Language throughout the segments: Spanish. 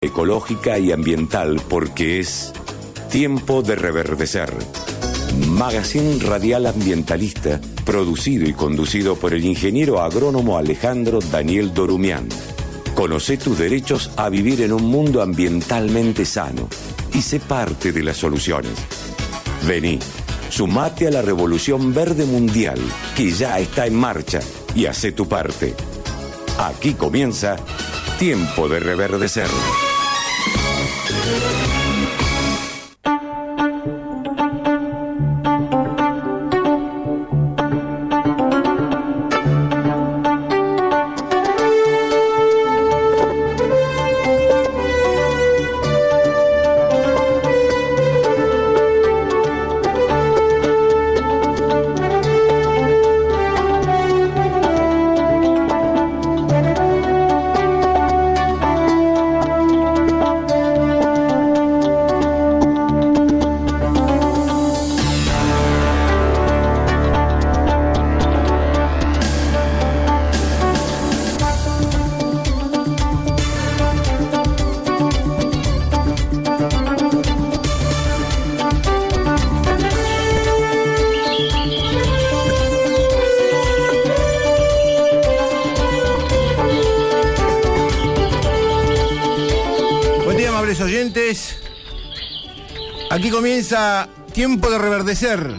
ecológica y ambiental porque es tiempo de reverdecer. Magazine radial ambientalista, producido y conducido por el ingeniero agrónomo Alejandro Daniel Dorumián. Conocé tus derechos a vivir en un mundo ambientalmente sano y sé parte de las soluciones. Vení, sumate a la revolución verde mundial que ya está en marcha y hacé tu parte. Aquí comienza Tiempo de Reverdecer. Oyentes, aquí comienza Tiempo de Reverdecer.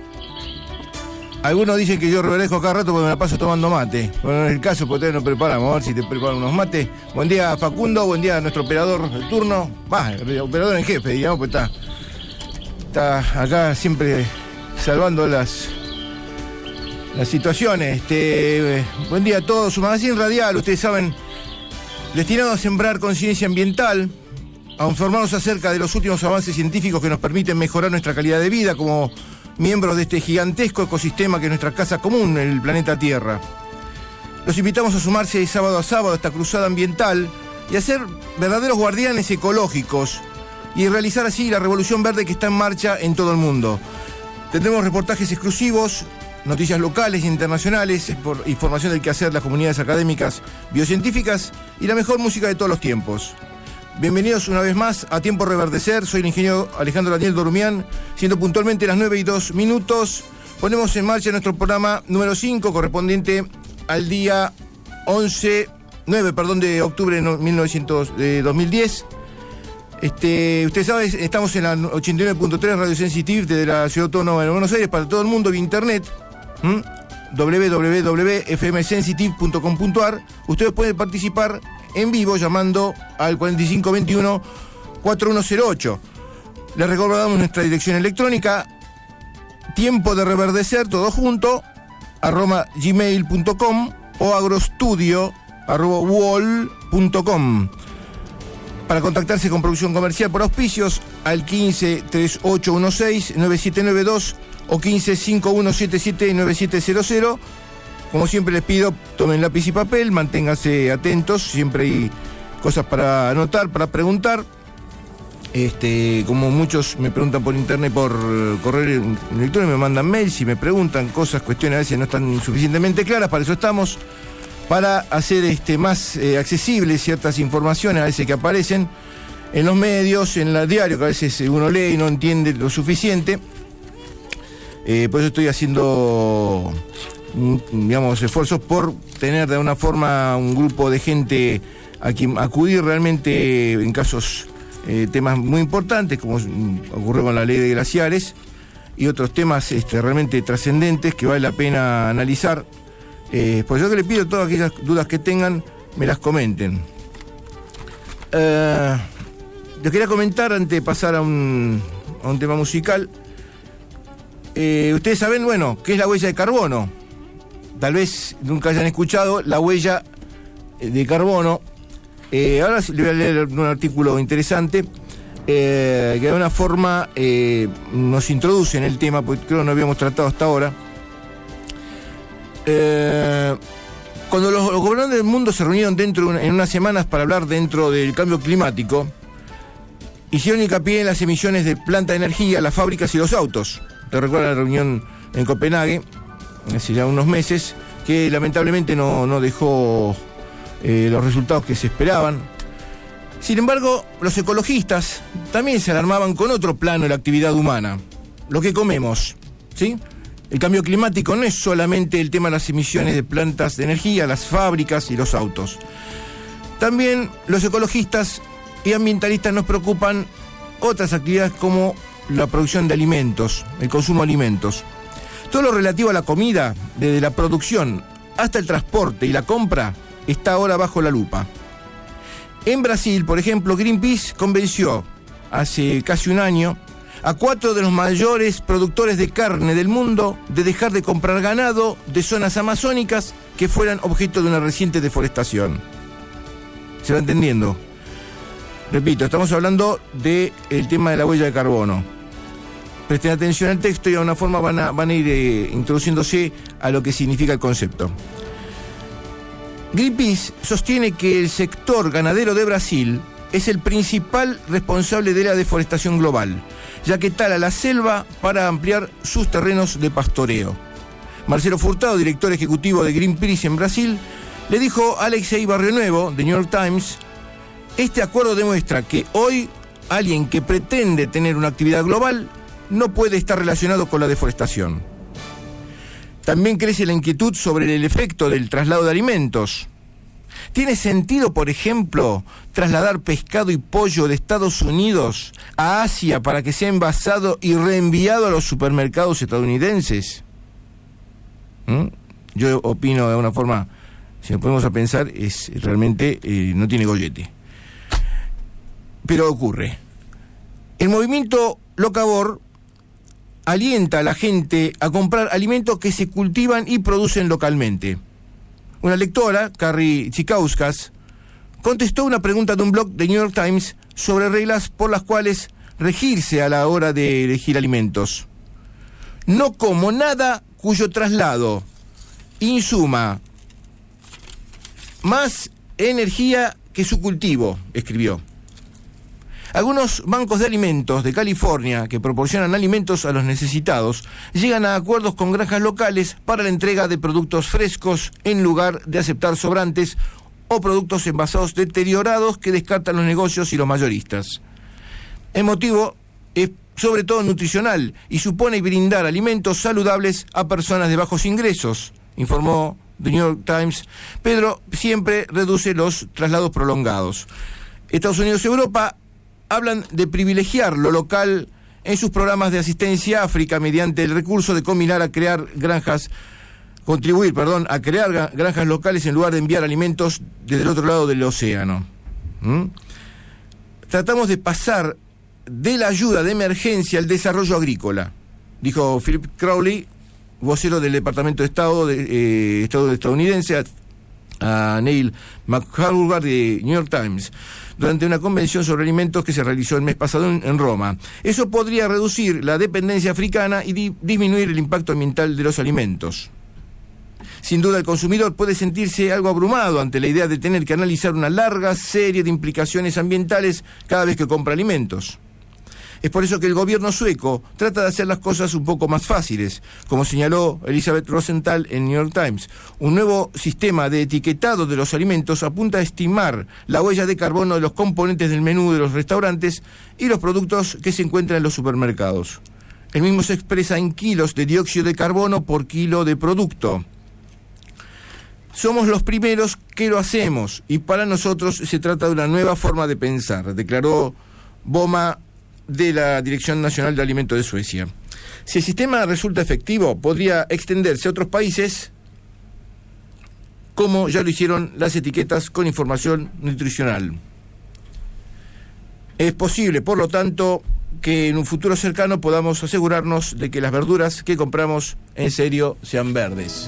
Algunos dicen que yo reverdezco cada rato porque me la paso tomando mate. Bueno, en el caso, porque todavía nos preparamos, a ver si te preparan unos mates. Buen día, Facundo, buen día a nuestro operador del turno. El operador en jefe, digamos, pues está acá siempre salvando las situaciones. Buen día a todos. Su magazine radial, ustedes saben, destinado a sembrar conciencia ambiental, a informarnos acerca de los últimos avances científicos que nos permiten mejorar nuestra calidad de vida como miembros de este gigantesco ecosistema que es nuestra casa común, el planeta Tierra. Los invitamos a sumarse sábado a sábado a esta cruzada ambiental y a ser verdaderos guardianes ecológicos y realizar así la revolución verde que está en marcha en todo el mundo. Tendremos reportajes exclusivos, noticias locales e internacionales, información del quehacer de las comunidades académicas biocientíficas y la mejor música de todos los tiempos. Bienvenidos una vez más a Tiempo Reverdecer. Soy el ingeniero Alejandro Daniel Dorumián. Siendo puntualmente las 9:02, ponemos en marcha nuestro programa número 5, correspondiente al día 9 de octubre de 2010. Ustedes saben, estamos en la 89.3 Radio Sensitive desde la Ciudad Autónoma de Buenos Aires para todo el mundo vía internet. www.fmsensitive.com.ar. Ustedes pueden participar en vivo llamando al 4521-4108. Les recordamos nuestra dirección electrónica, tiempo de reverdecer, todo junto, @gmail.com o agrostudio@wall.com. Para contactarse con producción comercial por auspicios al 15-3816-9792 o 15-5177-9700. Como siempre les pido, tomen lápiz y papel, manténganse atentos, siempre hay cosas para anotar, para preguntar. Como muchos me preguntan por internet, por correo electrónico, me mandan mails y me preguntan cosas, cuestiones a veces no están suficientemente claras, para eso estamos, para hacer más accesibles ciertas informaciones a veces que aparecen en los medios, en el diario, que a veces uno lee y no entiende lo suficiente. Por eso estoy haciendo esfuerzos por tener de alguna forma un grupo de gente a quien acudir realmente en casos, temas muy importantes, como ocurrió con la ley de glaciares y otros temas realmente trascendentes que vale la pena analizar. Por eso que le pido todas aquellas dudas que tengan, me las comenten. Les quería comentar antes de pasar a un tema musical. Ustedes saben, ¿qué es la huella de carbono? Tal vez nunca hayan escuchado la huella de carbono. Ahora les voy a leer un artículo interesante que de alguna forma nos introduce en el tema, porque creo que no habíamos tratado hasta ahora. Cuando los gobernantes del mundo se reunieron en unas semanas para hablar dentro del cambio climático, hicieron hincapié en las emisiones de planta de energía, las fábricas y los autos. ¿Te recuerdas la reunión en Copenhague hace ya unos meses, que lamentablemente no dejó los resultados que se esperaban? Sin embargo, los ecologistas también se alarmaban con otro plano de la actividad humana, lo que comemos, ¿sí? El cambio climático no es solamente el tema de las emisiones de plantas de energía, las fábricas y los autos. También los ecologistas y ambientalistas nos preocupan otras actividades como la producción de alimentos, el consumo de alimentos. Todo lo relativo a la comida, desde la producción hasta el transporte y la compra, está ahora bajo la lupa. En Brasil, por ejemplo, Greenpeace convenció hace casi un año a 4 de los mayores productores de carne del mundo de dejar de comprar ganado de zonas amazónicas que fueran objeto de una reciente deforestación. ¿Se va entendiendo? Repito, estamos hablando del tema de la huella de carbono. Presten atención al texto y de alguna forma van a ir introduciéndose a lo que significa el concepto. Greenpeace sostiene que el sector ganadero de Brasil es el principal responsable de la deforestación global, ya que tala la selva para ampliar sus terrenos de pastoreo. Marcelo Furtado, director ejecutivo de Greenpeace en Brasil, le dijo a Alexei Barrionuevo, de New York Times, este acuerdo demuestra que hoy alguien que pretende tener una actividad global no puede estar relacionado con la deforestación. También crece la inquietud sobre el efecto del traslado de alimentos. ¿Tiene sentido, por ejemplo, trasladar pescado y pollo de Estados Unidos a Asia para que sea envasado y reenviado a los supermercados estadounidenses? Yo opino de alguna forma, si nos ponemos a pensar, es realmente no tiene gollete. Pero ocurre. El movimiento locavor alienta a la gente a comprar alimentos que se cultivan y producen localmente. Una lectora, Carrie Chikauskas, contestó una pregunta de un blog de New York Times sobre reglas por las cuales regirse a la hora de elegir alimentos. No como nada cuyo traslado insuma más energía que su cultivo, escribió. Algunos bancos de alimentos de California que proporcionan alimentos a los necesitados llegan a acuerdos con granjas locales para la entrega de productos frescos en lugar de aceptar sobrantes o productos envasados deteriorados que descartan los negocios y los mayoristas. El motivo es sobre todo nutricional y supone brindar alimentos saludables a personas de bajos ingresos, informó The New York Times, pero siempre reduce los traslados prolongados. Estados Unidos y Europa hablan de privilegiar lo local en sus programas de asistencia a África mediante el recurso de contribuir a crear granjas locales en lugar de enviar alimentos desde el otro lado del océano. Tratamos de pasar de la ayuda de emergencia al desarrollo agrícola, dijo Philip Crowley, vocero del Departamento de Estado estadounidense, a Neil McHarvard de New York Times, durante una convención sobre alimentos que se realizó el mes pasado en Roma. Eso podría reducir la dependencia africana y disminuir el impacto ambiental de los alimentos. Sin duda el consumidor puede sentirse algo abrumado ante la idea de tener que analizar una larga serie de implicaciones ambientales cada vez que compra alimentos. Es por eso que el gobierno sueco trata de hacer las cosas un poco más fáciles, como señaló Elizabeth Rosenthal en New York Times. Un nuevo sistema de etiquetado de los alimentos apunta a estimar la huella de carbono de los componentes del menú de los restaurantes y los productos que se encuentran en los supermercados. El mismo se expresa en kilos de dióxido de carbono por kilo de producto. Somos los primeros que lo hacemos y para nosotros se trata de una nueva forma de pensar, declaró Boma de la Dirección Nacional de Alimentos de Suecia. Si el sistema resulta efectivo, podría extenderse a otros países, como ya lo hicieron las etiquetas con información nutricional. Es posible, por lo tanto, que en un futuro cercano podamos asegurarnos de que las verduras que compramos en serio sean verdes.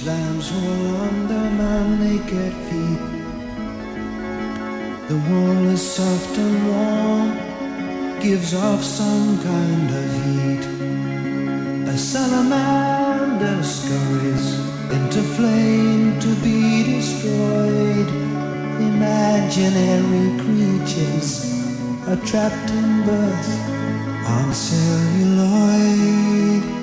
Gives off some kind of heat. A salamander scurries into flame to be destroyed. Imaginary creatures are trapped in birth on celluloid.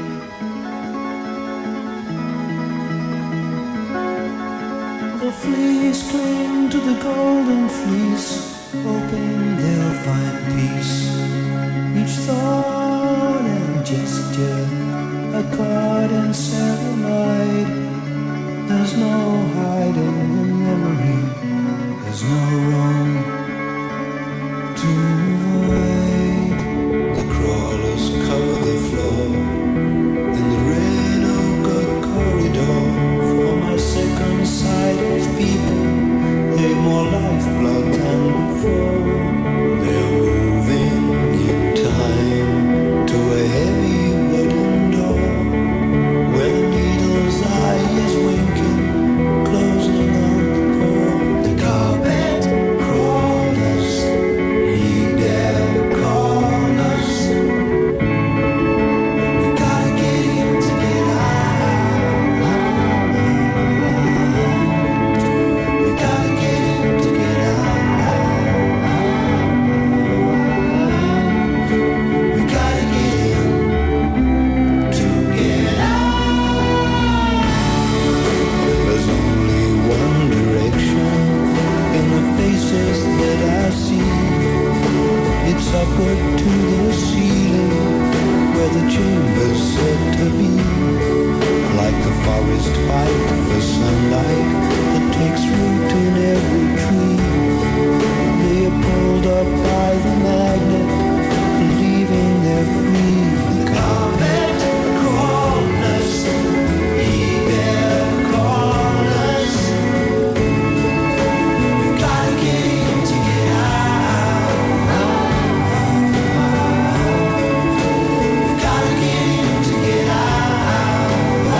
The fleas cling to the golden fleece hoping they'll find peace. Each thought and gesture, a card and ceramide. There's no hiding in memory. There's no room to avoid. The crawlers cover the floor in the rain of good corridor. For my second sight of people, they've more lifeblood than before. They're moving in time to a heavy wooden door, where the needle's eye is winking, closing on the door. The carpet crawlers, heed their callers. We gotta get in to get out. We gotta get in to get out. We gotta get in to get out. There's only one direction in the faces that I see. It's upward to the ceiling, where the chamber's said to be. Like the forest fight for sunlight that takes root in every tree. They are pulled up by the magnet, believing they're free. The carpet crawlers, heed their callers. We gotta get in to get out. We gotta get in to get out.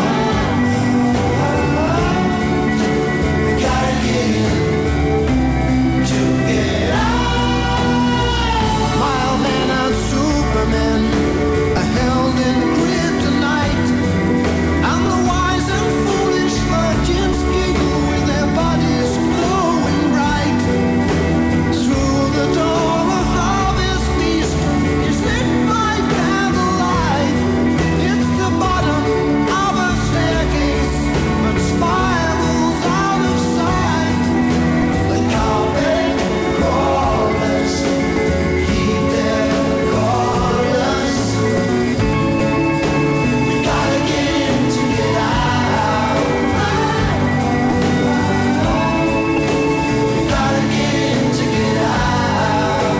We gotta get in to get out. Mild man and Superman are held in kryptonite, and the wise and foolish virgins giggle with their bodies glowing bright. Through the door a harvest feast is lit by candlelight. It's the bottom of a staircase, but spirals out of sight. The carpet crawlers, heed their callers. We gotta get in to get out. We gotta get in to get out.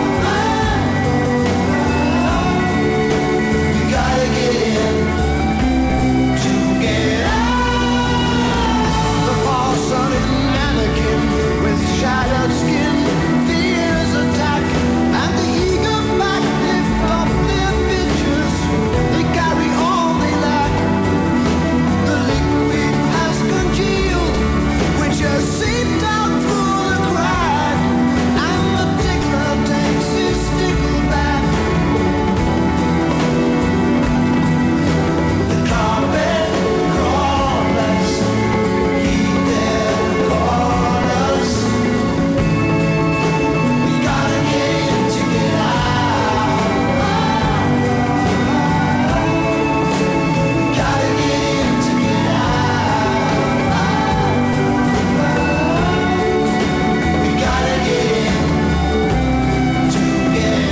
We gotta get in to get out. The false-hearted mannequin with shattered skin fears attack, and the eager back lift up their bitches. They carry all they lack. The liquid has congealed, which has seeped out through the crack, and the tickler takes his stickle back. The carpet crawlers, heed their callers. We gotta get in to get out. We gotta get in to get out. We gotta get in to get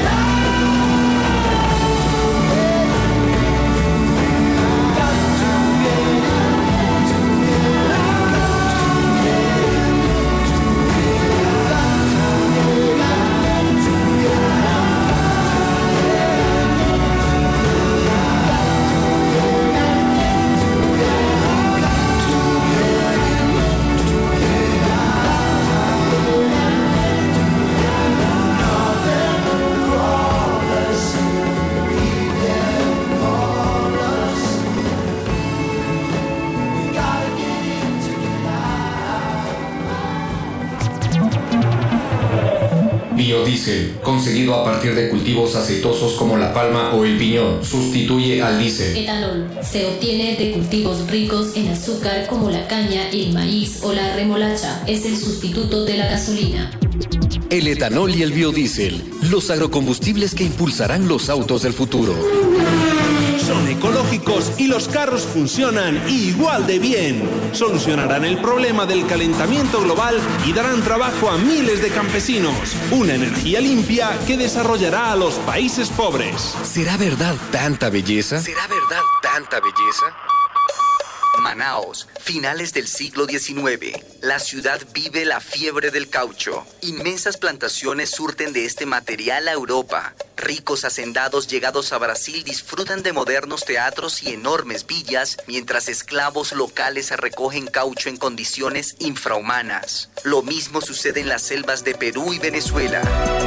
Biodiesel, conseguido a partir de cultivos aceitosos como la palma o el piñón, sustituye al diésel. Etanol se obtiene de cultivos ricos en azúcar como la caña, el maíz o la remolacha. Es el sustituto de la gasolina. El etanol y el biodiesel, los agrocombustibles que impulsarán los autos del futuro. son ecológicos y los carros funcionan igual de bien. Solucionarán el problema del calentamiento global y darán trabajo a miles de campesinos. Una energía limpia que desarrollará a los países pobres. ¿Será verdad tanta belleza? ¿Será verdad tanta belleza? Manaos, finales del siglo XIX. La ciudad vive la fiebre del caucho. Inmensas plantaciones surten de este material a Europa. Ricos hacendados llegados a Brasil disfrutan de modernos teatros y enormes villas, mientras esclavos locales recogen caucho en condiciones infrahumanas. Lo mismo sucede en las selvas de Perú y Venezuela.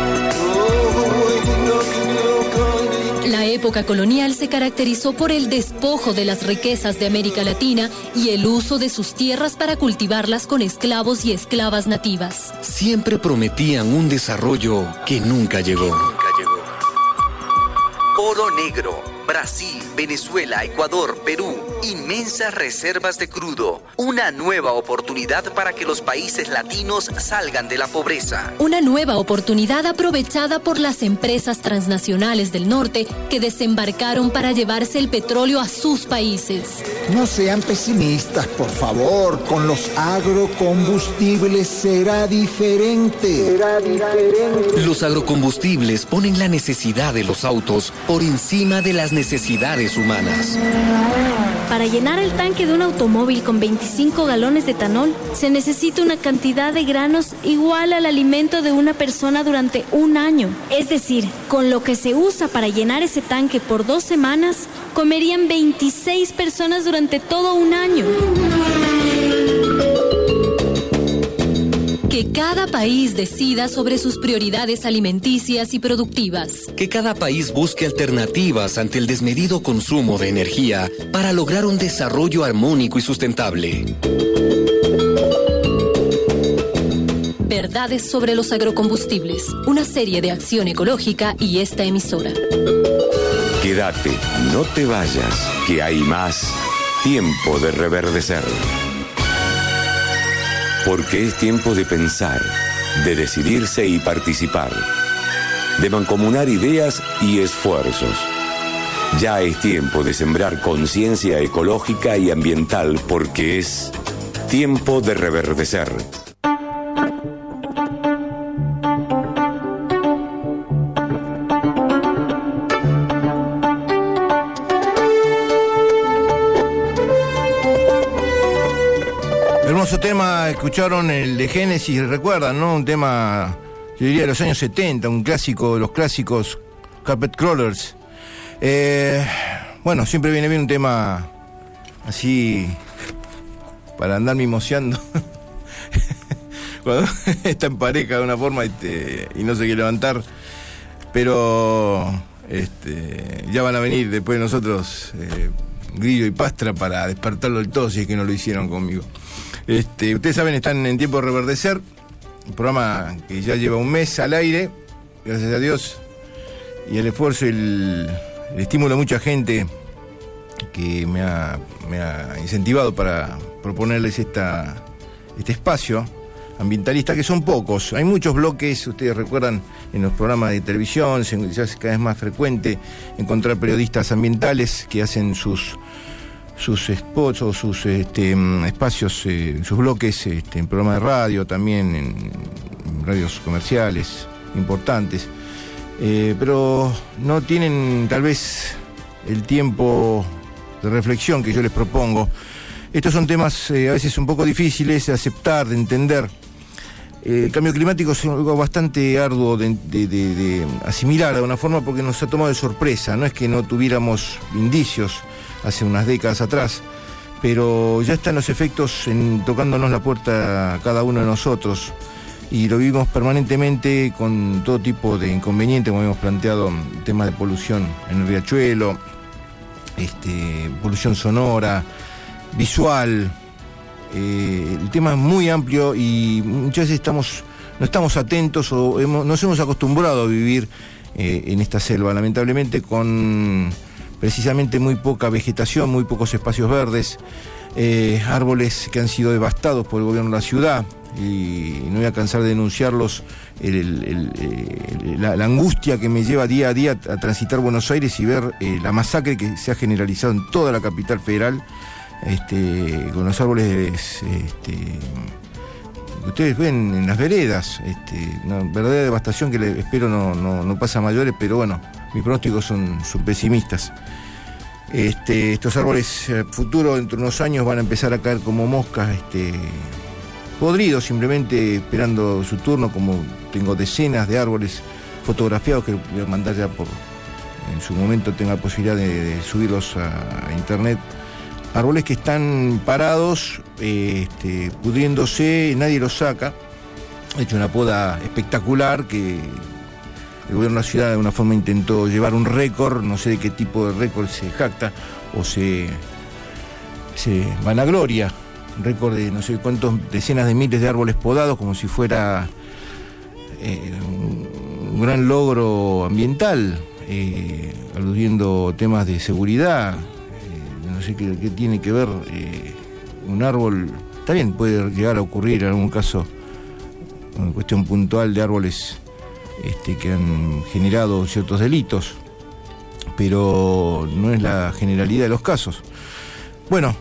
La época colonial se caracterizó por el despojo de las riquezas de América Latina y el uso de sus tierras para cultivarlas con esclavos y esclavas nativas. Siempre prometían un desarrollo que nunca llegó. Oro negro. Brasil, Venezuela, Ecuador, Perú. Inmensas reservas de crudo. Una nueva oportunidad para que los países latinos salgan de la pobreza. Una nueva oportunidad aprovechada por las empresas transnacionales del norte que desembarcaron para llevarse el petróleo a sus países. No sean pesimistas, por favor. Con los agrocombustibles será diferente. Los agrocombustibles ponen la necesidad de los autos por encima de las necesidades humanas. Para llenar el tanque de un automóvil con 25 galones de etanol, se necesita una cantidad de granos igual al alimento de una persona durante un año. Es decir, con lo que se usa para llenar ese tanque por 2 semanas, comerían 26 personas durante todo un año. Que cada país decida sobre sus prioridades alimenticias y productivas. Que cada país busque alternativas ante el desmedido consumo de energía para lograr un desarrollo armónico y sustentable. Verdades sobre los agrocombustibles, una serie de acción ecológica y esta emisora. Quédate, no te vayas, que hay más tiempo de reverdecer. Porque es tiempo de pensar, de decidirse y participar, de mancomunar ideas y esfuerzos. Ya es tiempo de sembrar conciencia ecológica y ambiental porque es tiempo de reverdecer. Hermoso tema, escucharon el de Génesis, recuerdan, ¿no? Un tema, yo diría de los años 70, un clásico de los clásicos, Carpet Crawlers. Bueno, siempre viene bien un tema así para andar mimoseando cuando está en pareja de una forma y no se quiere levantar, pero ya van a venir después de nosotros Grillo y Pastra para despertarlo del todo, si es que no lo hicieron conmigo. Ustedes saben, están en Tiempo de Reverdecer, un programa que ya lleva un mes al aire, gracias a Dios, y el esfuerzo y el estímulo de mucha gente que me ha incentivado para proponerles este espacio ambientalista, que son pocos. Hay muchos bloques, ustedes recuerdan, en los programas de televisión, ya es cada vez más frecuente encontrar periodistas ambientales que hacen sus spots o sus espacios, sus bloques en programas de radio, también en radios comerciales importantes, pero no tienen tal vez el tiempo de reflexión que yo les propongo. Estos son temas a veces un poco difíciles de aceptar, de entender. El cambio climático es algo bastante arduo de asimilar de alguna forma, porque nos ha tomado de sorpresa. No es que no tuviéramos indicios hace unas décadas atrás, pero ya están los efectos tocándonos la puerta a cada uno de nosotros, y lo vivimos permanentemente con todo tipo de inconvenientes, como hemos planteado, el tema de polución en el riachuelo, polución sonora, visual. El tema es muy amplio y muchas veces no estamos atentos o nos hemos acostumbrado a vivir en esta selva, lamentablemente, con precisamente muy poca vegetación, muy pocos espacios verdes, árboles que han sido devastados por el gobierno de la ciudad, y no voy a cansar de denunciarlos, la angustia que me lleva día a día a transitar Buenos Aires y ver la masacre que se ha generalizado en toda la capital federal, con los árboles que ustedes ven en las veredas, una verdadera devastación que espero no pasa a mayores, pero bueno, mis pronósticos son pesimistas. Estos árboles futuros, dentro de unos años, van a empezar a caer como moscas, podridos, simplemente esperando su turno, como tengo decenas de árboles fotografiados que voy a mandar ya en su momento tenga la posibilidad de subirlos a internet. Árboles que están parados, pudriéndose, nadie los saca. He hecho una poda espectacular que el gobierno de la ciudad de alguna forma intentó llevar un récord, no sé de qué tipo de récord se jacta o se vanagloria, un récord de no sé cuántos decenas de miles de árboles podados, como si fuera un gran logro ambiental, aludiendo temas de seguridad. No sé qué tiene que ver un árbol. También puede llegar a ocurrir en algún caso una cuestión puntual de árboles que han generado ciertos delitos, pero no es la generalidad de los casos. Bueno,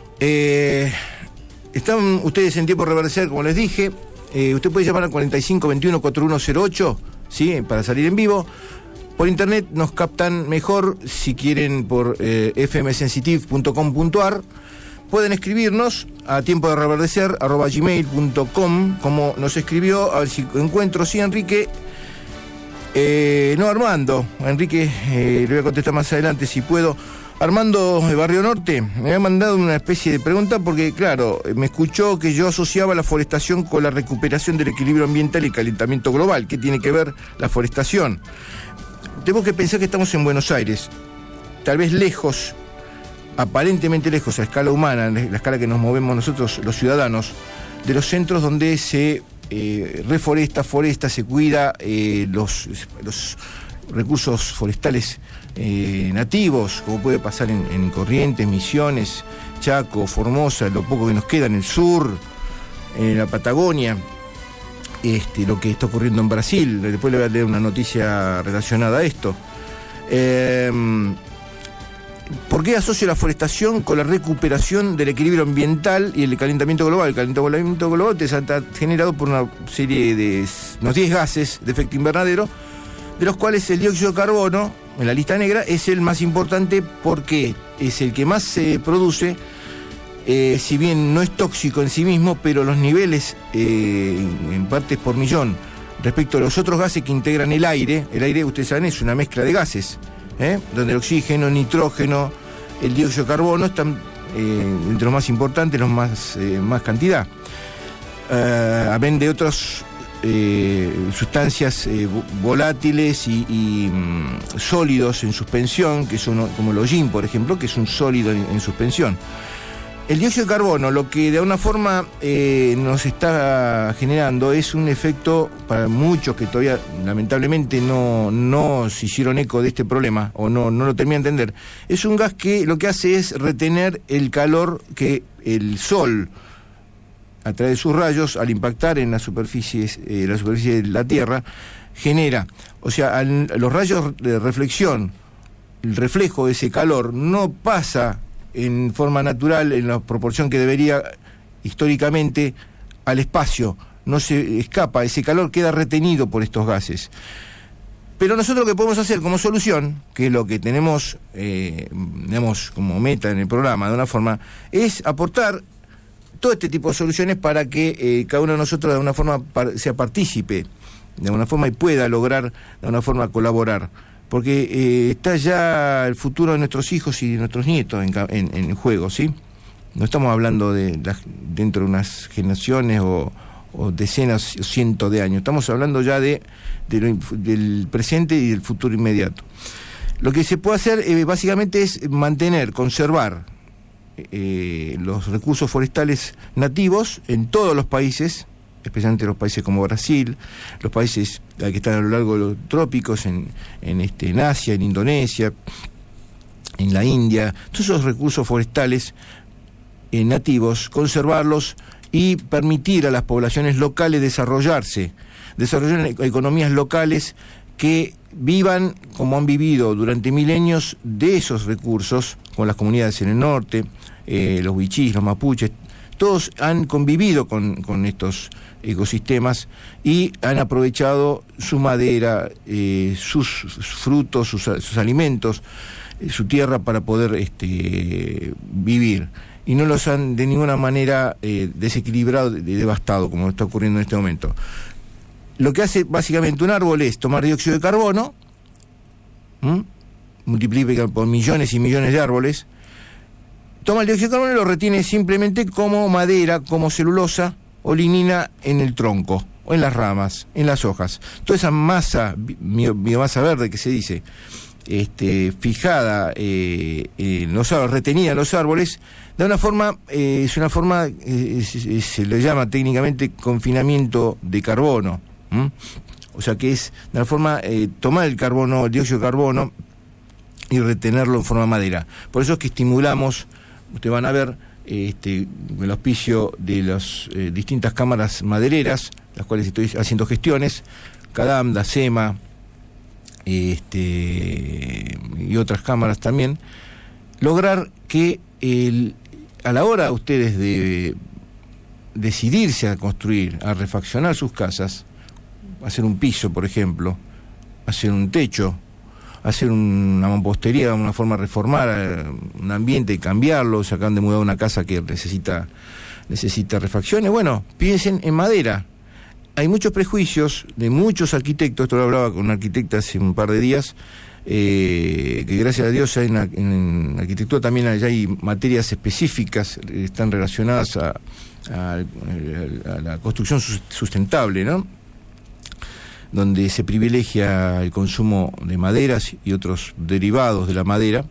están ustedes en tiempo de reverdecer, como les dije. Usted puede llamar al 4521-4108, ¿sí? Para salir en vivo. Por internet nos captan mejor si quieren por fmsensitive.com.ar. Pueden escribirnos a tiempo de reverdecer @gmail.com, como nos escribió, a ver si encuentro, sí, Enrique. No, Armando. Enrique, le voy a contestar más adelante si puedo. Armando de Barrio Norte me ha mandado una especie de pregunta porque, claro, me escuchó que yo asociaba la forestación con la recuperación del equilibrio ambiental y calentamiento global. ¿Qué tiene que ver la forestación? Tenemos que pensar que estamos en Buenos Aires, tal vez lejos, aparentemente lejos a escala humana, la escala que nos movemos nosotros los ciudadanos, de los centros donde se foresta, se cuida los recursos forestales nativos, como puede pasar en Corrientes, Misiones, Chaco, Formosa, lo poco que nos queda en el sur, en la Patagonia, lo que está ocurriendo en Brasil. Después le voy a leer una noticia relacionada a esto. ¿Por qué asocio la forestación con la recuperación del equilibrio ambiental y el calentamiento global? El calentamiento global está generado por una serie de unos 10 gases de efecto invernadero, de los cuales el dióxido de carbono, en la lista negra, es el más importante porque es el que más se produce, si bien no es tóxico en sí mismo, pero los niveles en partes por millón respecto a los otros gases que integran el aire, ustedes saben, es una mezcla de gases, donde el oxígeno, el nitrógeno, el dióxido de carbono están entre los más importantes, los más cantidad. Amén de otras sustancias volátiles y sólidos en suspensión, que son como el hollín, por ejemplo, que es un sólido en suspensión. El dióxido de carbono, lo que de alguna forma nos está generando es un efecto, para muchos que todavía lamentablemente no se hicieron eco de este problema o no lo terminan de entender, es un gas que lo que hace es retener el calor que el sol, a través de sus rayos, al impactar en la superficie de la Tierra, genera. O sea, los rayos de reflexión, el reflejo de ese calor no pasa en forma natural, en la proporción que debería históricamente, al espacio. No se escapa, ese calor queda retenido por estos gases. Pero nosotros lo que podemos hacer como solución, que es lo que tenemos, digamos, como meta en el programa, de una forma, es aportar todo este tipo de soluciones para que cada uno de nosotros de alguna forma sea partícipe, de alguna forma, y pueda lograr de alguna forma colaborar. Porque está ya el futuro de nuestros hijos y de nuestros nietos en juego, ¿sí? No estamos hablando dentro de unas generaciones o decenas o cientos de años. Estamos hablando ya del presente y del futuro inmediato. Lo que se puede hacer básicamente es conservar los recursos forestales nativos en todos los países, especialmente los países como Brasil, los países que están a lo largo de los trópicos, en Asia, en Indonesia, en la India, todos esos recursos forestales nativos, conservarlos y permitir a las poblaciones locales desarrollar economías locales que vivan como han vivido durante milenios de esos recursos, como las comunidades en el norte, los wichís, los mapuches. Todos han convivido con estos ecosistemas y han aprovechado su madera, sus frutos, sus alimentos, su tierra para poder vivir. Y no los han de ninguna manera desequilibrado, devastado, como está ocurriendo en este momento. Lo que hace básicamente un árbol es tomar dióxido de carbono, multiplica por millones y millones de árboles, toma el dióxido de carbono y lo retiene simplemente como madera, como celulosa o lignina en el tronco, o en las ramas, en las hojas. Toda esa masa, biomasa verde que se dice, fijada en los árboles, retenida en los árboles, de una forma, se le llama técnicamente confinamiento de carbono. O sea que es de una forma tomar el carbono, el dióxido de carbono, y retenerlo en forma de madera. Por eso es que estimulamos, ustedes van a ver, el auspicio de las distintas cámaras madereras, las cuales estoy haciendo gestiones, CADAM, DACEMA, y otras cámaras también, lograr que a la hora de ustedes de decidirse a construir, a refaccionar sus casas, hacer un piso, por ejemplo, hacer un techo, hacer una mampostería, una forma de reformar un ambiente, cambiarlo, se acaban de mudar una casa que necesita refacciones, bueno, piensen en madera. Hay muchos prejuicios de muchos arquitectos, esto lo hablaba con una arquitecta hace un par de días, que gracias a Dios en arquitectura también hay materias específicas, están relacionadas a la construcción sustentable, ¿no? Donde se privilegia el consumo de maderas y otros derivados de la madera.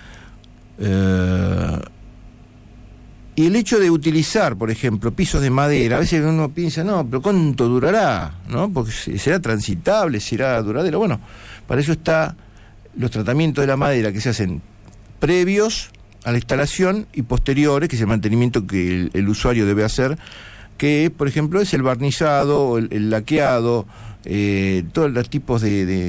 Y el hecho de utilizar, por ejemplo, pisos de madera, a veces uno piensa, no, pero ¿cuánto durará? ¿No? Porque será transitable, será duradero. Bueno, para eso está los tratamientos de la madera que se hacen previos a la instalación y posteriores, que es el mantenimiento que el usuario debe hacer, que, por ejemplo, es el barnizado, el laqueado, todos los tipos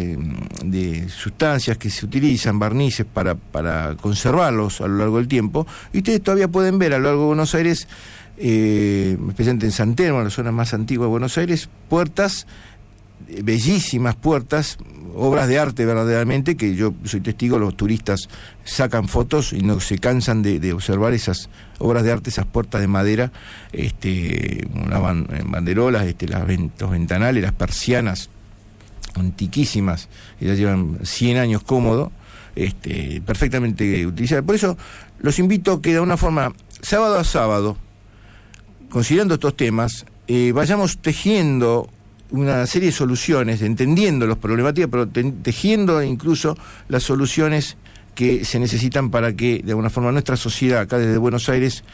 de sustancias que se utilizan, barnices para conservarlos a lo largo del tiempo. Y ustedes todavía pueden ver a lo largo de Buenos Aires, especialmente en San Telmo, en la zona más antigua de Buenos Aires, puertas, bellísimas puertas, obras de arte verdaderamente, que yo soy testigo, los turistas sacan fotos y no se cansan de observar esas obras de arte, esas puertas de madera, las banderolas, los ventanales, las persianas antiquísimas, que ya llevan 100 años cómodo, perfectamente utilizadas. Por eso los invito a que de una forma, sábado a sábado, considerando estos temas, vayamos tejiendo una serie de soluciones, entendiendo las problemáticas, pero tejiendo incluso las soluciones que se necesitan para que de alguna forma nuestra sociedad, acá desde Buenos Aires,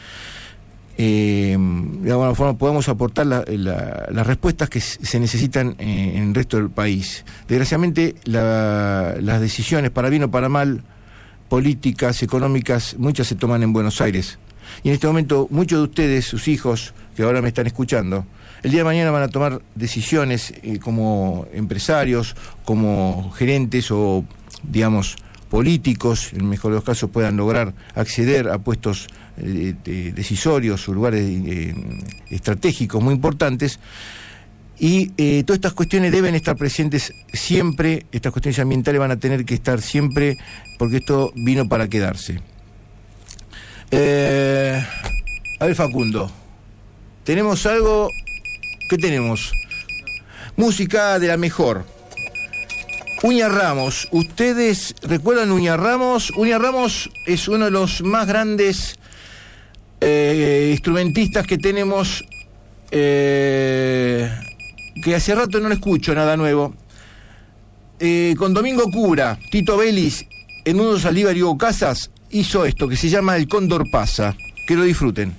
de alguna forma podamos aportar las respuestas que se necesitan en el resto del país. Desgraciadamente las decisiones, para bien o para mal, políticas, económicas, muchas se toman en Buenos Aires. Y en este momento muchos de ustedes, sus hijos, que ahora me están escuchando, el día de mañana van a tomar decisiones como empresarios, como gerentes o, digamos, políticos, en el mejor de los casos puedan lograr acceder a puestos decisorios o lugares estratégicos muy importantes. Y todas estas cuestiones deben estar presentes siempre, estas cuestiones ambientales van a tener que estar siempre, porque esto vino para quedarse. A ver, Facundo, ¿tenemos algo? ¿Qué tenemos? Música de la mejor. Uña Ramos. ¿Ustedes recuerdan Uña Ramos? Uña Ramos es uno de los más grandes instrumentistas que tenemos, que hace rato no le escucho nada nuevo. Con Domingo Cura, Tito Vélez, Edmundo Saldívar y Hugo Casas, hizo esto que se llama El Cóndor Pasa. Que lo disfruten.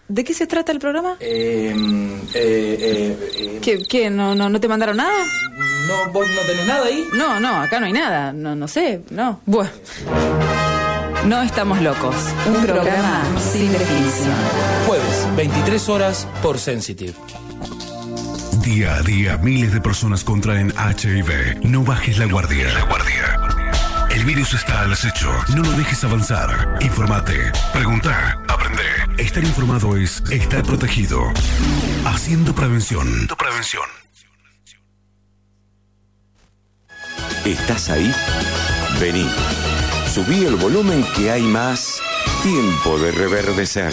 ¿De qué se trata el programa? ¿Qué? ¿No te mandaron nada? No, ¿vos no tenés nada ahí? No, acá no hay nada. No sé, no. Bueno. No estamos locos. Un programa sin definición. Jueves, 23 horas por Sensitive. Día a día, miles de personas contraen HIV. No bajes la guardia. El virus está al acecho. No lo dejes avanzar. Infórmate. Pregunta. Aprende. Estar informado es estar protegido. Haciendo prevención. ¿Estás ahí? Vení. Subí el volumen que hay más tiempo de reverdecer.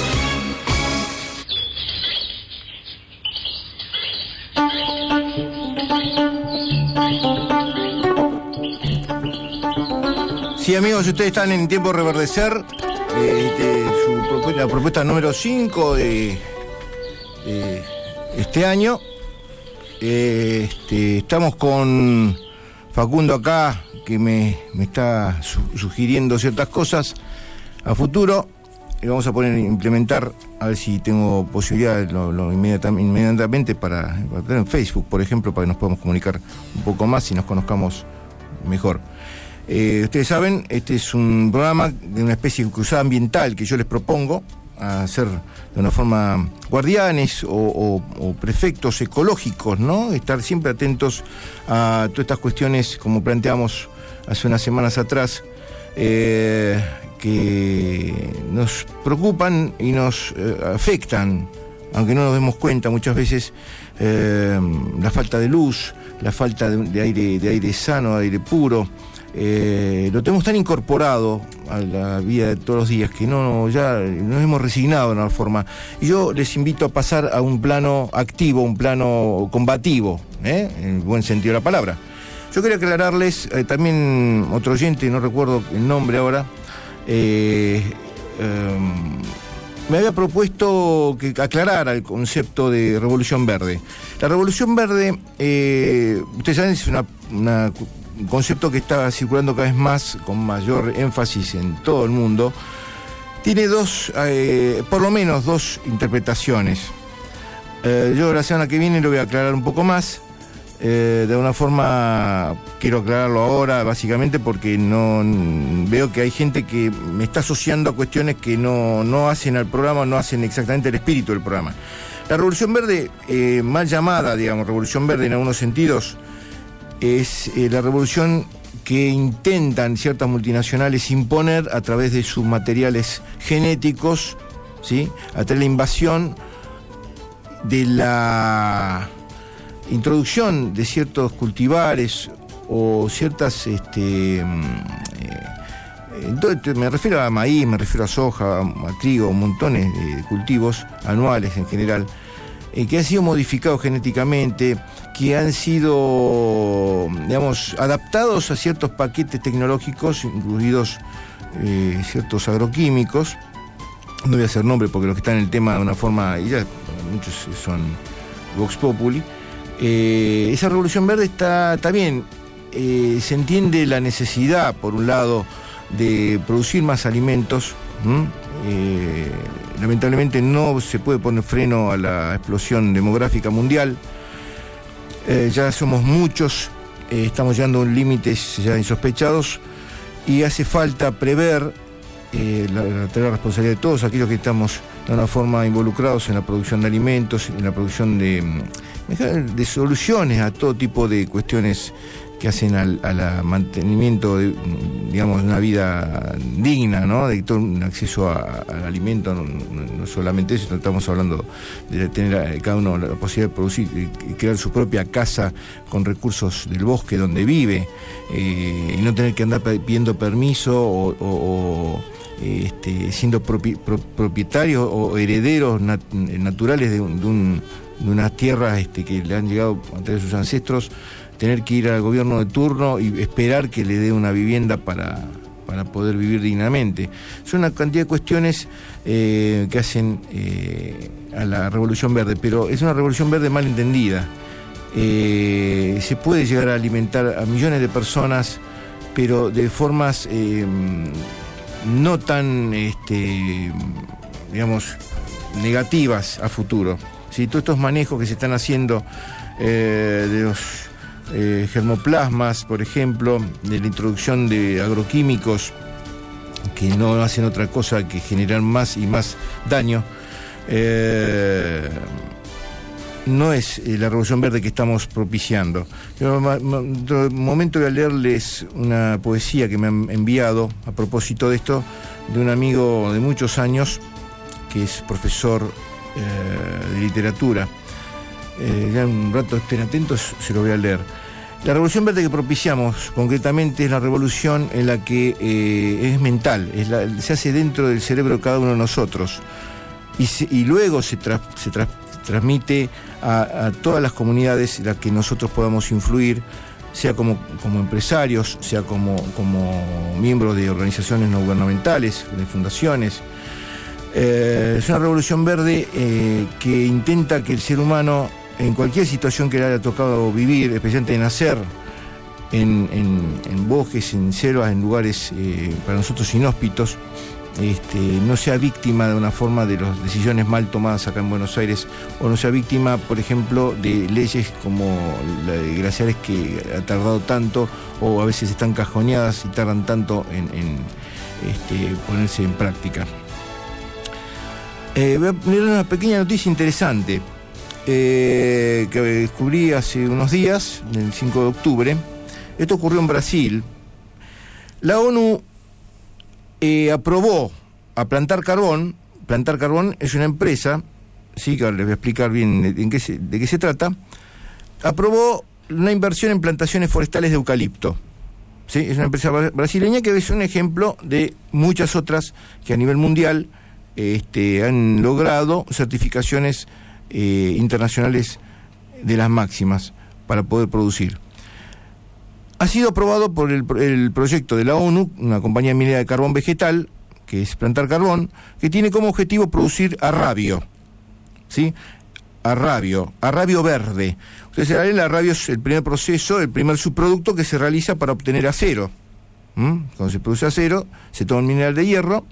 Sí, amigos, ustedes están en tiempo de reverdecer. La propuesta número 5 de este año. Estamos con Facundo acá, que me está sugiriendo ciertas cosas a futuro. Y vamos a implementar, a ver si tengo posibilidad inmediatamente para tener en Facebook, por ejemplo, para que nos podamos comunicar un poco más y nos conozcamos mejor. Ustedes saben, este es un programa de una especie de cruzada ambiental que yo les propongo a hacer de una forma guardianes o prefectos ecológicos, ¿no? Estar siempre atentos a todas estas cuestiones, como planteamos hace unas semanas atrás, que nos preocupan y nos afectan, aunque no nos demos cuenta muchas veces. La falta de luz, la falta de aire sano, de aire puro. Lo tenemos tan incorporado a la vida de todos los días que ya nos hemos resignado de una forma. Y yo les invito a pasar a un plano activo, un plano combativo, en el buen sentido de la palabra. Yo quería aclararles, también otro oyente, no recuerdo el nombre ahora, me había propuesto que aclarara el concepto de Revolución Verde. La Revolución Verde, ustedes saben, es un concepto que está circulando cada vez más, con mayor énfasis en todo el mundo. Tiene por lo menos dos interpretaciones. Yo la semana que viene lo voy a aclarar un poco más. De alguna forma quiero aclararlo ahora, básicamente porque no veo que hay gente que me está asociando a cuestiones que no hacen al programa, no hacen exactamente el espíritu del programa. La Revolución Verde, mal llamada, digamos, Revolución Verde en algunos sentidos, es la revolución que intentan ciertas multinacionales imponer a través de sus materiales genéticos, ¿sí? A través de la invasión, de la introducción de ciertos cultivares o ciertas me refiero a maíz, me refiero a soja, a trigo, montones de cultivos anuales en general, que han sido modificados genéticamente, que han sido, digamos, adaptados a ciertos paquetes tecnológicos, incluidos ciertos agroquímicos. No voy a hacer nombre porque los que están en el tema de una forma, y ya muchos son Vox Populi. Esa Revolución Verde está bien. Se entiende la necesidad, por un lado, de producir más alimentos. Lamentablemente no se puede poner freno a la explosión demográfica mundial. Ya somos muchos, estamos llegando a un límites ya insospechados y hace falta prever la responsabilidad de todos aquellos que estamos de una forma involucrados en la producción de alimentos, en la producción de soluciones a todo tipo de cuestiones que hacen al mantenimiento de, digamos, una vida digna, ¿no? De todo un acceso al alimento, no solamente eso, estamos hablando de tener cada uno la posibilidad de producir y crear su propia casa con recursos del bosque donde vive, y no tener que andar pidiendo permiso o siendo propietarios o herederos naturales de unas tierras que le han llegado a través de sus ancestros, tener que ir al gobierno de turno y esperar que le dé una vivienda para poder vivir dignamente. Son una cantidad de cuestiones que hacen a la Revolución Verde, pero es una Revolución Verde mal entendida. Se puede llegar a alimentar a millones de personas, pero de formas no tan, digamos, negativas a futuro. ¿Sí? Todos estos manejos que se están haciendo de los germoplasmas, por ejemplo, de la introducción de agroquímicos que no hacen otra cosa que generar más y más daño, no es la Revolución Verde que estamos propiciando. Yo en otro momento voy a leerles una poesía que me han enviado a propósito de esto, de un amigo de muchos años, que es profesor de literatura. Ya un rato estén atentos, se lo voy a leer. La Revolución Verde que propiciamos, concretamente, es la revolución en la que es mental, se hace dentro del cerebro de cada uno de nosotros, y luego se transmite a todas las comunidades en las que nosotros podamos influir, sea como empresarios, sea como miembros de organizaciones no gubernamentales, de fundaciones. Es una revolución verde que intenta que el ser humano, en cualquier situación que le haya tocado vivir, especialmente de nacer en bosques, en selvas, en lugares para nosotros inhóspitos, no sea víctima de una forma de las decisiones mal tomadas acá en Buenos Aires, o no sea víctima, por ejemplo, de leyes como la de glaciares que ha tardado tanto, o a veces están cajoneadas y tardan tanto en ponerse en práctica. Voy a leer una pequeña noticia interesante que descubrí hace unos días, el 5 de octubre. Esto ocurrió en Brasil. La ONU aprobó a Plantar Carbón. Plantar Carbón es una empresa, sí, que ahora les voy a explicar bien de qué se trata. Aprobó una inversión en plantaciones forestales de eucalipto. ¿Sí? Es una empresa brasileña que es un ejemplo de muchas otras que a nivel mundial han logrado certificaciones internacionales de las máximas para poder producir. Ha sido aprobado por el proyecto de la ONU, una compañía minera de carbón vegetal, que es Plantar Carbón, que tiene como objetivo producir arrabio. ¿Sí? Arrabio verde. Ustedes saben, el arrabio es el primer proceso, el primer subproducto que se realiza para obtener acero. Cuando se produce acero, se toma un mineral de hierro,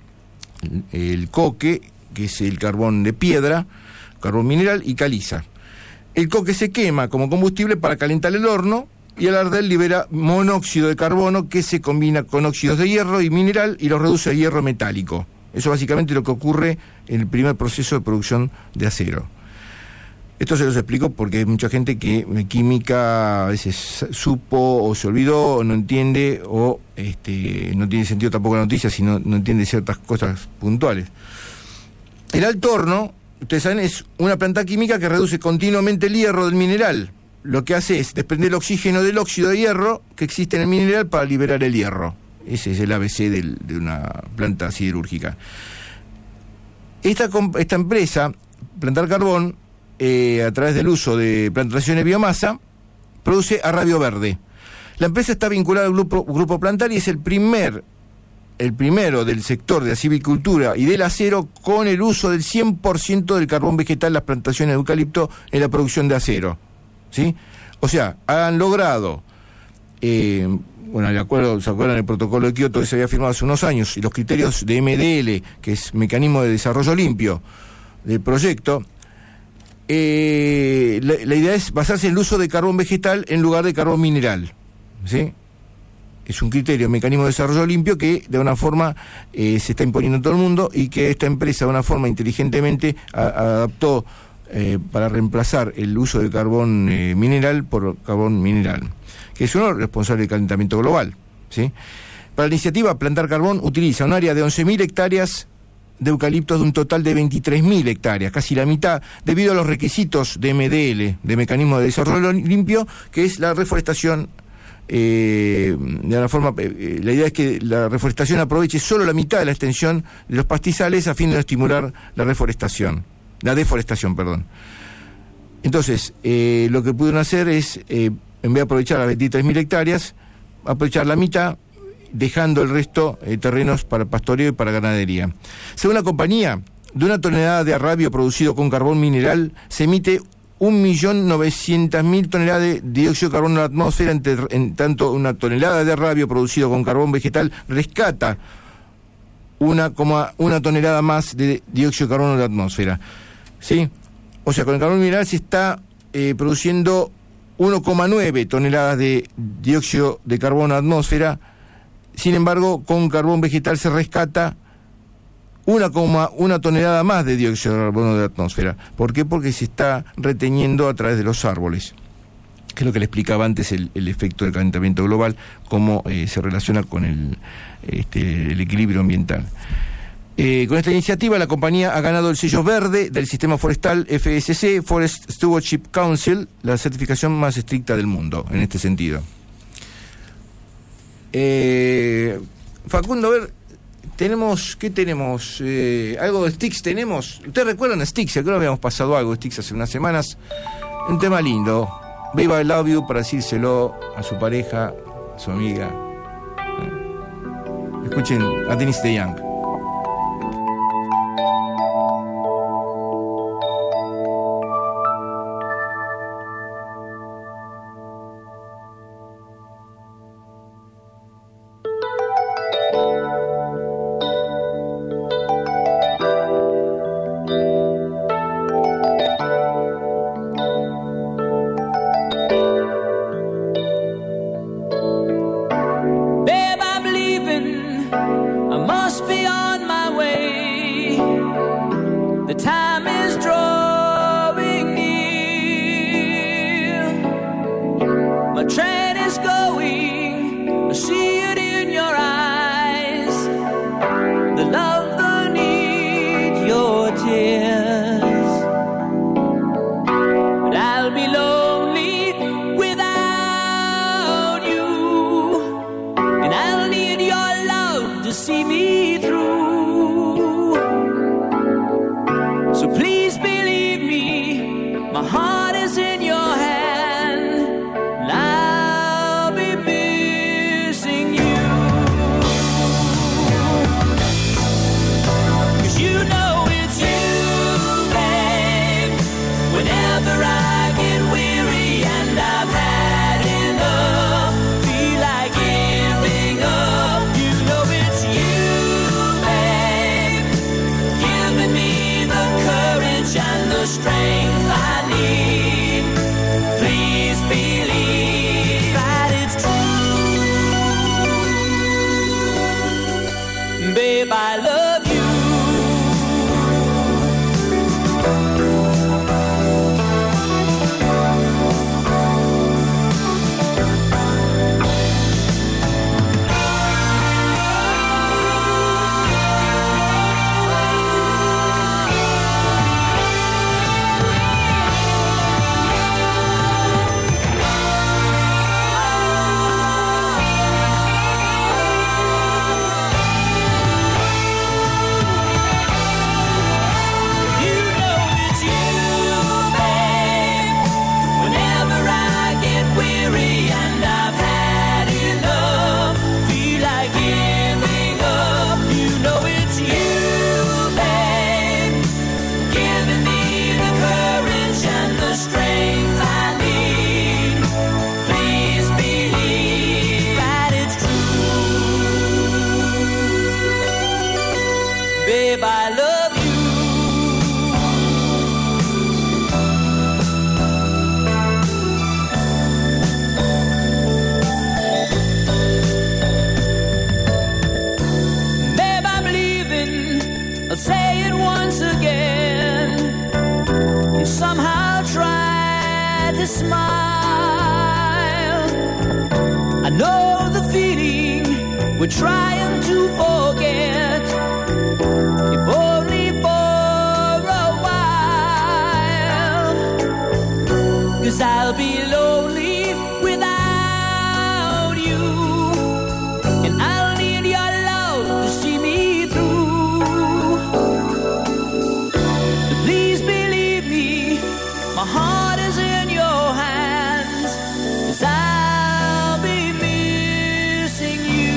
el coque, que es el carbón de piedra, carbón mineral, y caliza. El coque se quema como combustible para calentar el horno, y al arder libera monóxido de carbono que se combina con óxidos de hierro y mineral y los reduce a hierro metálico. Eso básicamente es lo que ocurre en el primer proceso de producción de acero. Esto se los explico porque hay mucha gente que química a veces supo o se olvidó o no entiende, o no tiene sentido tampoco la noticia si no entiende ciertas cosas puntuales. El alto horno, ustedes saben, es una planta química que reduce continuamente el hierro del mineral. Lo que hace es desprender el oxígeno del óxido de hierro que existe en el mineral para liberar el hierro. Ese es el ABC de una planta siderúrgica. Esta empresa, Plantar Carbón, a través del uso de plantaciones de biomasa, produce arrabio verde. La empresa está vinculada al grupo Plantar y es el primero del sector de la silvicultura y del acero con el uso del 100% del carbón vegetal en las plantaciones de eucalipto en la producción de acero. ¿Sí? O sea, han logrado, ¿se acuerdan del protocolo de Kioto que se había firmado hace unos años y los criterios de MDL, que es Mecanismo de Desarrollo Limpio del proyecto? La idea es basarse en el uso de carbón vegetal en lugar de carbón mineral. ¿Sí? Es un criterio, Mecanismo de Desarrollo Limpio, que de una forma se está imponiendo en todo el mundo y que esta empresa de una forma inteligentemente adaptó para reemplazar el uso de carbón mineral por carbón mineral, que es uno responsable del calentamiento global. ¿Sí? Para la iniciativa Plantar Carbón utiliza un área de 11.000 hectáreas de eucaliptos de un total de 23.000 hectáreas, casi la mitad, debido a los requisitos de MDL, de Mecanismo de Desarrollo Limpio, que es la reforestación. De una forma, la idea es que la reforestación aproveche solo la mitad de la extensión de los pastizales a fin de estimular la deforestación. Entonces, lo que pudieron hacer es, en vez de aprovechar las 23.000 hectáreas, aprovechar la mitad, dejando el resto terrenos para pastoreo y para ganadería. Según la compañía, de una tonelada de arrabio producido con carbón mineral, se emite 1.900.000 toneladas de dióxido de carbono en la atmósfera, en tanto una tonelada de arrabio producido con carbón vegetal rescata 1,1 tonelada más de dióxido de carbono en la atmósfera. ¿Sí? O sea, con el carbón mineral se está produciendo 1,9 toneladas de dióxido de carbono en la atmósfera. Sin embargo, con carbón vegetal se rescata 1,1 tonelada más de dióxido de carbono de la atmósfera. ¿Por qué? Porque se está reteniendo a través de los árboles, que es lo que le explicaba antes el efecto del calentamiento global, cómo se relaciona con el equilibrio ambiental. Con esta iniciativa la compañía ha ganado el sello verde del sistema forestal FSC, Forest Stewardship Council, la certificación más estricta del mundo en este sentido. Facundo, a ver, ¿qué tenemos? ¿Algo de Styx tenemos? ¿Ustedes recuerdan a Styx? Creo que habíamos pasado algo de Styx hace unas semanas. Un tema lindo. Baby, I love you, para decírselo a su pareja, a su amiga. Escuchen a Dennis DeYoung. We're trying to forget, if only for a while. 'Cause I'll be lonely without you, and I'll need your love to see me through. So please believe me, my heart is in your hands, 'cause I'll be missing you.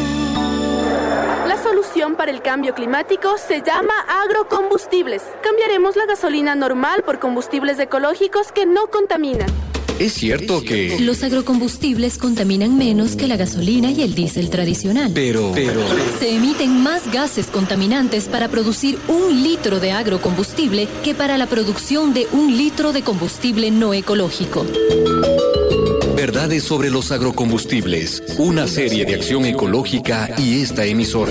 La solución para el cambio climático se llama agrocombustibles. Cambiaremos la gasolina normal por combustibles ecológicos que no contaminan. es cierto que... Los agrocombustibles contaminan menos que la gasolina y el diésel tradicional. Pero... Se emiten más gases contaminantes para producir 1 litro de agrocombustible que para la producción de 1 litro de combustible no ecológico. Verdades sobre los agrocombustibles, una serie de acción ecológica y esta emisora.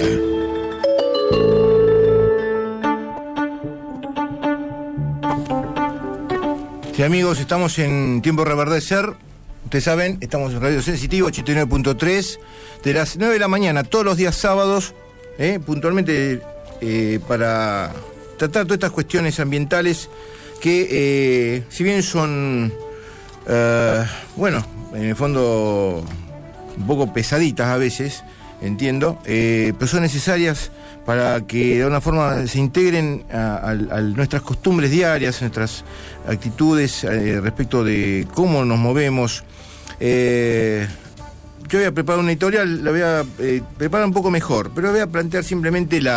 Sí, amigos, estamos en Tiempo de Reverdecer. Ustedes saben, estamos en Radio Sensitivo 89.3 de las 9 de la mañana, todos los días sábados, puntualmente para tratar todas estas cuestiones ambientales que, si bien son, bueno, en el fondo un poco pesaditas a veces, entiendo, pero son necesarias para que de alguna forma se integren a nuestras costumbres diarias, nuestras actitudes respecto de cómo nos movemos. Yo voy a preparar una editorial, la voy a preparar un poco mejor, pero voy a plantear simplemente el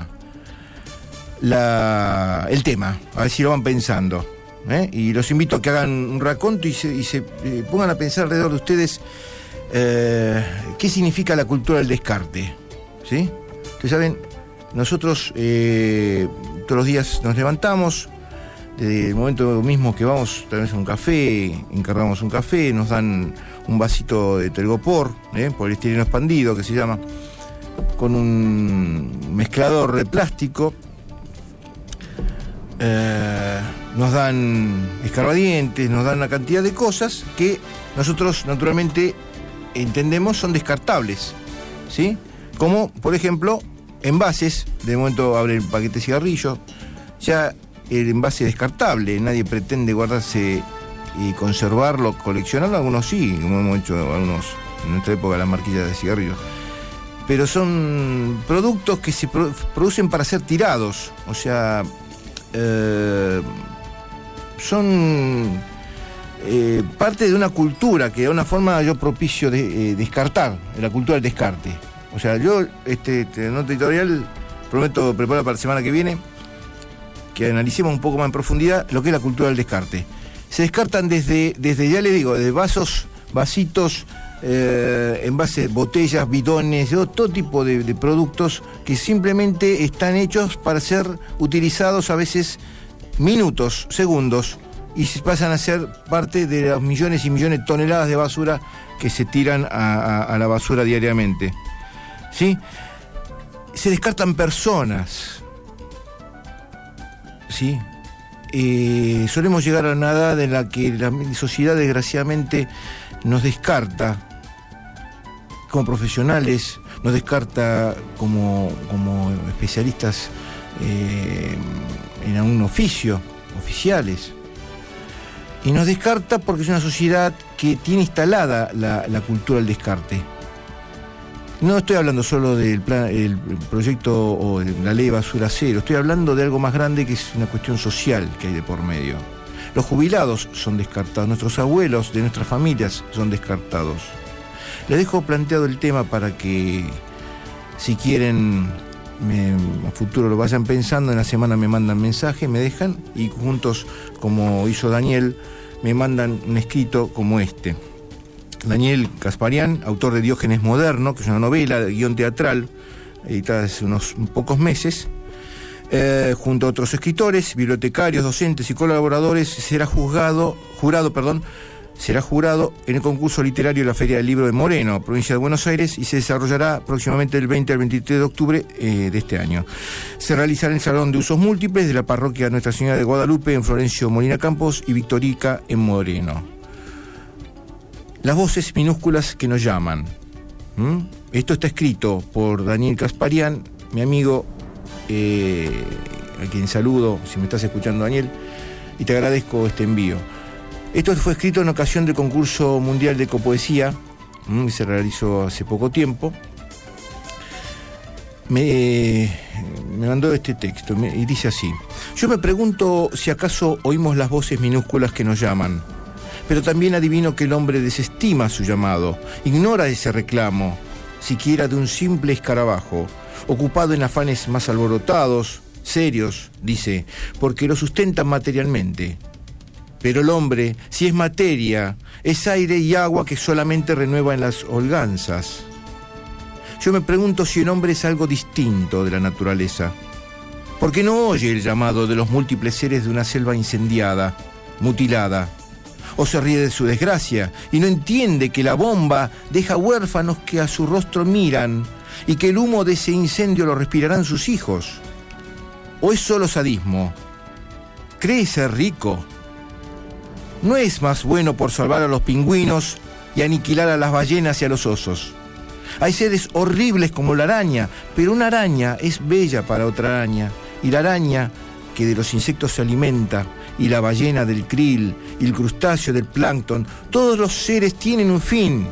tema, a ver si lo van pensando. Y los invito a que hagan un raconto y se pongan a pensar alrededor de ustedes qué significa la cultura del descarte. ¿Sí? Ustedes saben, nosotros todos los días nos levantamos, desde el momento mismo que vamos tal vez a un café, encargamos un café, nos dan un vasito de telgopor, poliestireno expandido que se llama, con un mezclador de plástico, nos dan escarbadientes, nos dan una cantidad de cosas que nosotros naturalmente entendemos son descartables, ¿sí? Como, por ejemplo, envases. De momento abre el paquete de cigarrillos, ya el envase descartable, nadie pretende guardarse y conservarlo, coleccionarlo, algunos sí, como hemos hecho algunos en nuestra época, las marquillas de cigarrillos, pero son productos que se producen para ser tirados, o sea, son parte de una cultura que de una forma yo propicio descartar, la cultura del descarte. O sea, yo, nota editorial, prometo preparar para la semana que viene, que analicemos un poco más en profundidad lo que es la cultura del descarte. Se descartan desde ya les digo, de vasos, vasitos, envases, botellas, bidones, todo tipo de productos que simplemente están hechos para ser utilizados a veces minutos, segundos, y se pasan a ser parte de los millones y millones de toneladas de basura que se tiran a la basura diariamente. ¿Sí? Se descartan personas. ¿Sí? Solemos llegar a una edad en la que la sociedad desgraciadamente nos descarta como profesionales, nos descarta como especialistas en algún oficio, oficiales. Y nos descarta porque es una sociedad que tiene instalada la cultura del descarte. No estoy hablando solo del el proyecto o de la ley de basura cero, estoy hablando de algo más grande que es una cuestión social que hay de por medio. Los jubilados son descartados, nuestros abuelos de nuestras familias son descartados. Les dejo planteado el tema para que, si quieren, a futuro lo vayan pensando, en la semana me mandan mensaje, me dejan, y juntos, como hizo Daniel, me mandan un escrito como este. Daniel Casparian, autor de Diógenes Moderno, que es una novela de guión teatral, editada hace unos pocos meses, junto a otros escritores, bibliotecarios, docentes y colaboradores, será jurado en el concurso literario de la Feria del Libro de Moreno, provincia de Buenos Aires, y se desarrollará próximamente del 20 al 23 de octubre de este año. Se realizará en el Salón de Usos Múltiples de la Parroquia Nuestra Señora de Guadalupe en Florencio Molina Campos y Victorica en Moreno. Las voces minúsculas que nos llaman. Esto está escrito por Daniel Casparian, mi amigo, a quien saludo, si me estás escuchando, Daniel, y te agradezco este envío. Esto fue escrito en ocasión del concurso mundial de ecopoesía, que se realizó hace poco tiempo. Me mandó este texto y dice así: yo me pregunto si acaso oímos las voces minúsculas que nos llaman, pero también adivino que el hombre desestima su llamado, ignora ese reclamo, siquiera de un simple escarabajo, ocupado en afanes más alborotados, serios, dice, porque lo sustentan materialmente. Pero el hombre, si es materia, es aire y agua que solamente renueva en las holganzas. Yo me pregunto si el hombre es algo distinto de la naturaleza. Porque no oye el llamado de los múltiples seres de una selva incendiada, mutilada. O se ríe de su desgracia y no entiende que la bomba deja huérfanos que a su rostro miran y que el humo de ese incendio lo respirarán sus hijos. ¿O es solo sadismo? ¿Cree ser rico? ¿No es más bueno por salvar a los pingüinos y aniquilar a las ballenas y a los osos? Hay seres horribles como la araña, pero una araña es bella para otra araña. Y la araña, que de los insectos se alimenta, y la ballena del krill, y el crustáceo del plancton, todos los seres tienen un fin.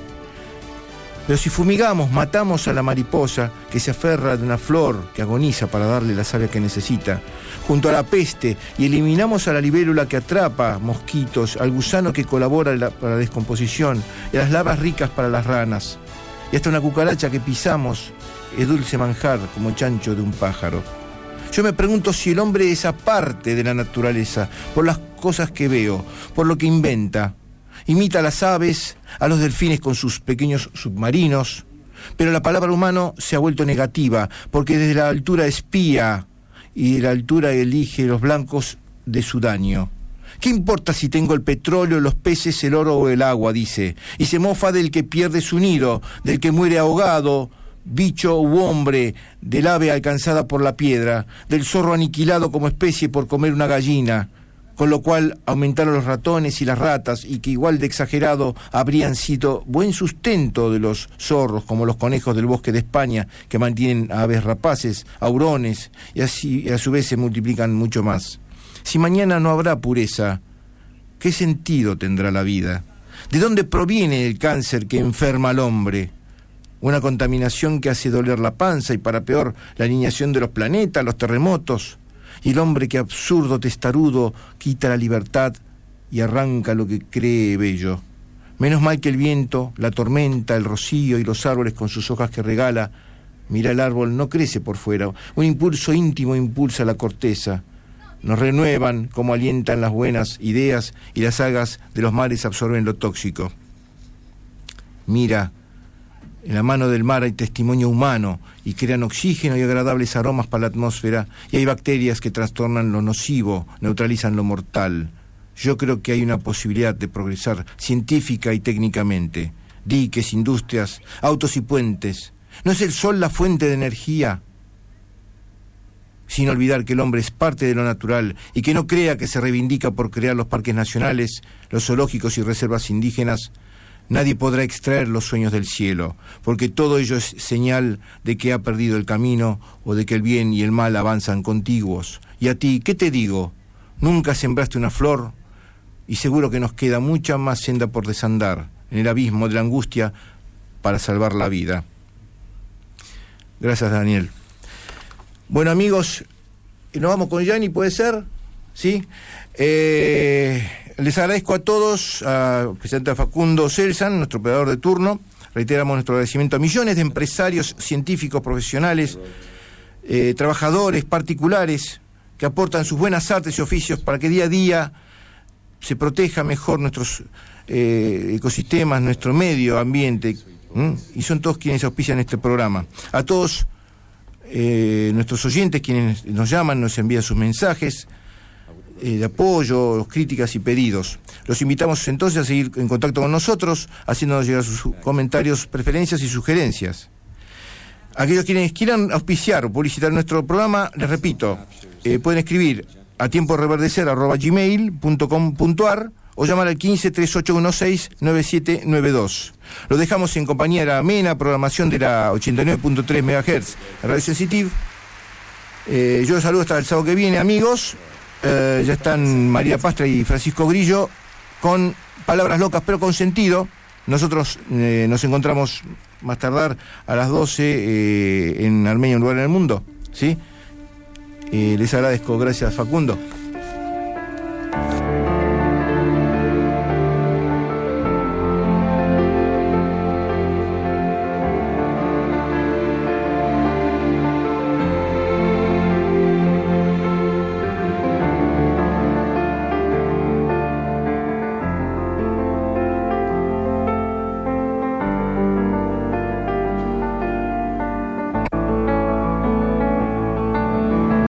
Pero si fumigamos, matamos a la mariposa que se aferra de una flor que agoniza para darle la savia que necesita, junto a la peste, y eliminamos a la libélula que atrapa mosquitos, al gusano que colabora para la descomposición, y a las larvas ricas para las ranas, y hasta una cucaracha que pisamos es dulce manjar como chancho de un pájaro. Yo me pregunto si el hombre es aparte de la naturaleza, por las cosas que veo, por lo que inventa. Imita a las aves, a los delfines con sus pequeños submarinos, pero la palabra humano se ha vuelto negativa, porque desde la altura espía y de la altura elige los blancos de su daño. ¿Qué importa si tengo el petróleo, los peces, el oro o el agua?, dice, y se mofa del que pierde su nido, del que muere ahogado, bicho u hombre, del ave alcanzada por la piedra, del zorro aniquilado como especie por comer una gallina, con lo cual aumentaron los ratones y las ratas, y que igual de exagerado habrían sido buen sustento de los zorros, como los conejos del bosque de España, que mantienen a aves rapaces, a hurones, y así a su vez se multiplican mucho más. Si mañana no habrá pureza, ¿qué sentido tendrá la vida? ¿De dónde proviene el cáncer que enferma al hombre? Una contaminación que hace doler la panza y, para peor, la alineación de los planetas, los terremotos. Y el hombre que absurdo testarudo quita la libertad y arranca lo que cree bello. Menos mal que el viento, la tormenta, el rocío y los árboles con sus hojas que regala. Mira, el árbol no crece por fuera. Un impulso íntimo impulsa la corteza. Nos renuevan como alientan las buenas ideas y las algas de los mares absorben lo tóxico. Mira, en la mano del mar hay testimonio humano y crean oxígeno y agradables aromas para la atmósfera, y hay bacterias que trastornan lo nocivo, neutralizan lo mortal. Yo creo que hay una posibilidad de progresar científica y técnicamente. Diques, industrias, autos y puentes. ¿No es el sol la fuente de energía? Sin olvidar que el hombre es parte de lo natural y que no crea que se reivindica por crear los parques nacionales, los zoológicos y reservas indígenas. Nadie podrá extraer los sueños del cielo, porque todo ello es señal de que ha perdido el camino o de que el bien y el mal avanzan contiguos. Y a ti, ¿qué te digo? Nunca sembraste una flor y seguro que nos queda mucha más senda por desandar en el abismo de la angustia para salvar la vida. Gracias, Daniel. Bueno, amigos, nos vamos con Gianni, ¿puede ser? ¿Sí? Les agradezco a todos, al presidente Facundo Selsan, nuestro operador de turno. Reiteramos nuestro agradecimiento a millones de empresarios, científicos, profesionales, trabajadores particulares que aportan sus buenas artes y oficios para que día a día se proteja mejor nuestros ecosistemas, nuestro medio ambiente. Y son todos quienes auspician este programa. A todos nuestros oyentes, quienes nos llaman, nos envían sus mensajes de apoyo, críticas y pedidos. Los invitamos entonces a seguir en contacto con nosotros, haciéndonos llegar sus comentarios, preferencias y sugerencias. Aquellos quienes quieran auspiciar o publicitar nuestro programa, les repito, pueden escribir a tiemporeverdecer@gmail.com.ar o llamar al 15-3816-9792. Lo dejamos en compañía de la amena programación de la 89.3 MHz, Radio Sensitive. Yo los saludo hasta el sábado que viene, amigos. Ya están María Pastra y Francisco Grillo con palabras locas pero con sentido. Nosotros nos encontramos más tardar a las 12 en Armenia, un lugar en el mundo, ¿sí? Les agradezco, gracias Facundo.